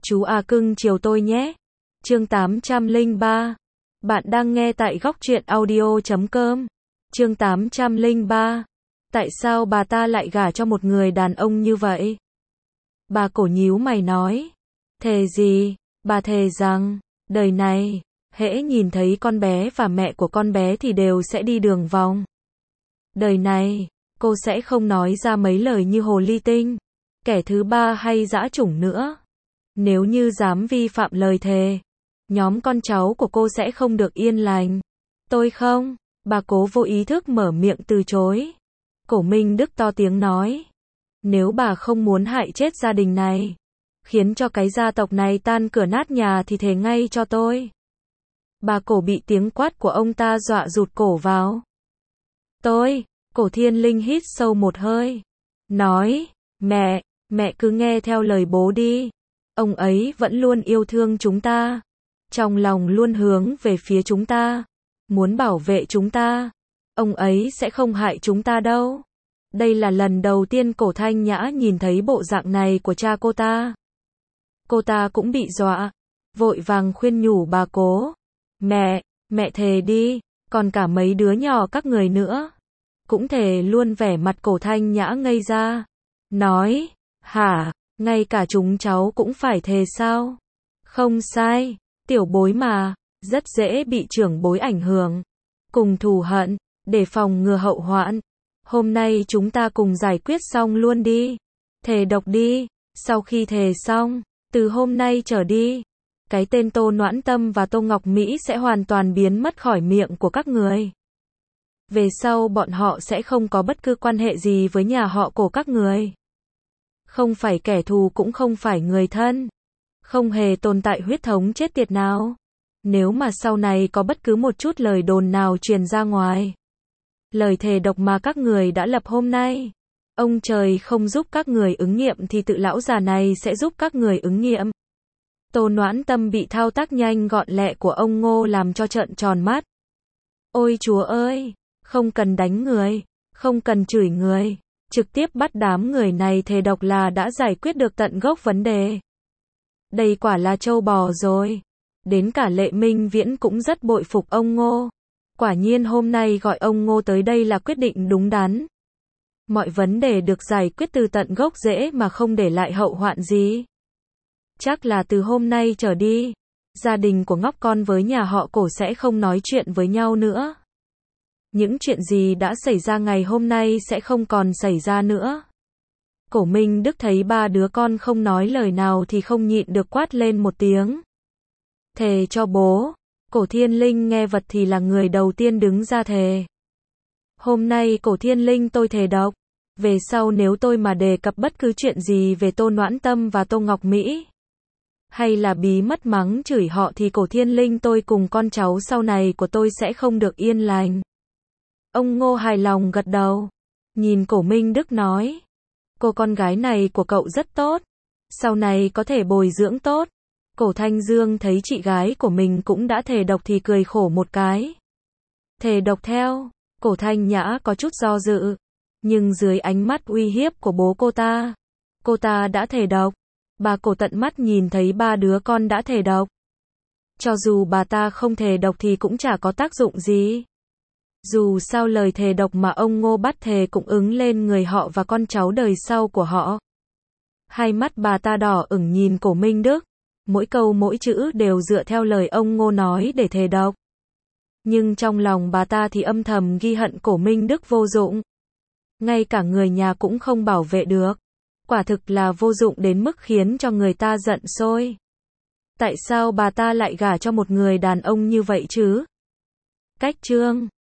Chú à cưng chiều tôi nhé. Chương 803. Bạn đang nghe tại góc truyện audio.com. Chương 803. Tại sao bà ta lại gả cho một người đàn ông như vậy? Bà cổ nhíu mày nói. Thề gì? Bà thề rằng, đời này, hễ nhìn thấy con bé và mẹ của con bé thì đều sẽ đi đường vòng. Đời này, cô sẽ không nói ra mấy lời như hồ ly tinh, kẻ thứ ba hay dã chủng nữa. Nếu như dám vi phạm lời thề, nhóm con cháu của cô sẽ không được yên lành. Tôi không, bà cố vô ý thức mở miệng từ chối. Cổ Minh Đức to tiếng nói. Nếu bà không muốn hại chết gia đình này, khiến cho cái gia tộc này tan cửa nát nhà thì thề ngay cho tôi. Bà cổ bị tiếng quát của ông ta dọa rụt cổ vào. Cổ Thiên Linh hít sâu một hơi. Nói, mẹ cứ nghe theo lời bố đi. Ông ấy vẫn luôn yêu thương chúng ta. Trong lòng luôn hướng về phía chúng ta. Muốn bảo vệ chúng ta. Ông ấy sẽ không hại chúng ta đâu. Đây là lần đầu tiên Cổ Thanh Nhã nhìn thấy bộ dạng này của cha cô ta. Cô ta cũng bị dọa. Vội vàng khuyên nhủ bà cố. Mẹ thề đi. Còn cả mấy đứa nhỏ các người nữa. Cũng thề luôn. Vẻ mặt Cổ Thanh Nhã ngây ra. Nói, hả, ngay cả chúng cháu cũng phải thề sao? Không sai, tiểu bối mà, rất dễ bị trưởng bối ảnh hưởng. Cùng thù hận, để phòng ngừa hậu hoạn. Hôm nay chúng ta cùng giải quyết xong luôn đi. Thề độc đi, sau khi thề xong, từ hôm nay trở đi, cái tên Tô Noãn Tâm và Tô Ngọc Mỹ sẽ hoàn toàn biến mất khỏi miệng của các người. Về sau bọn họ sẽ không có bất cứ quan hệ gì với nhà họ Cổ các người. Không phải kẻ thù cũng không phải người thân. Không hề tồn tại huyết thống chết tiệt nào. Nếu mà sau này có bất cứ một chút lời đồn nào truyền ra ngoài, lời thề độc mà các người đã lập hôm nay, ông trời không giúp các người ứng nghiệm thì tự lão già này sẽ giúp các người ứng nghiệm. Tô Noãn Tâm bị thao tác nhanh gọn lẹ của ông Ngô làm cho trợn tròn mắt. Ôi chúa ơi, không cần đánh người, không cần chửi người, trực tiếp bắt đám người này thề độc là đã giải quyết được tận gốc vấn đề. Đây quả là trâu bò rồi. Đến cả Lệ Minh Viễn cũng rất bội phục ông Ngô. Quả nhiên hôm nay gọi ông Ngô tới đây là quyết định đúng đắn. Mọi vấn đề được giải quyết từ tận gốc rễ mà không để lại hậu hoạn gì. Chắc là từ hôm nay trở đi, gia đình của ngóc con với nhà họ Cổ sẽ không nói chuyện với nhau nữa. Những chuyện gì đã xảy ra ngày hôm nay sẽ không còn xảy ra nữa. Cổ Minh Đức thấy ba đứa con không nói lời nào thì không nhịn được quát lên một tiếng. Thề cho bố. Cổ Thiên Linh nghe vật thì là người đầu tiên đứng ra thề. Hôm nay Cổ Thiên Linh tôi thề độc. Về sau nếu tôi mà đề cập bất cứ chuyện gì về Tô Noãn Tâm và Tô Ngọc Mỹ, hay là bí mật mắng chửi họ thì Cổ Thiên Linh tôi cùng con cháu sau này của tôi sẽ không được yên lành. Ông Ngô hài lòng gật đầu. Nhìn Cổ Minh Đức nói. Cô con gái này của cậu rất tốt. Sau này có thể bồi dưỡng tốt. Cổ Thanh Dương thấy chị gái của mình cũng đã thề độc thì cười khổ một cái. Thề độc theo. Cổ Thanh Nhã có chút do dự. Nhưng dưới ánh mắt uy hiếp của bố cô ta đã thề độc. Bà Cổ tận mắt nhìn thấy ba đứa con đã thề độc. Cho dù bà ta không thề độc thì cũng chả có tác dụng gì. Dù sao lời thề độc mà ông Ngô bắt thề cũng ứng lên người họ và con cháu đời sau của họ. Hai mắt bà ta đỏ ửng nhìn Cổ Minh Đức. Mỗi câu mỗi chữ đều dựa theo lời ông Ngô nói để thề độc. Nhưng trong lòng bà ta thì âm thầm ghi hận Cổ Minh Đức vô dụng. Ngay cả người nhà cũng không bảo vệ được. Quả thực là vô dụng đến mức khiến cho người ta giận sôi. Tại sao bà ta lại gả cho một người đàn ông như vậy chứ? Cách chương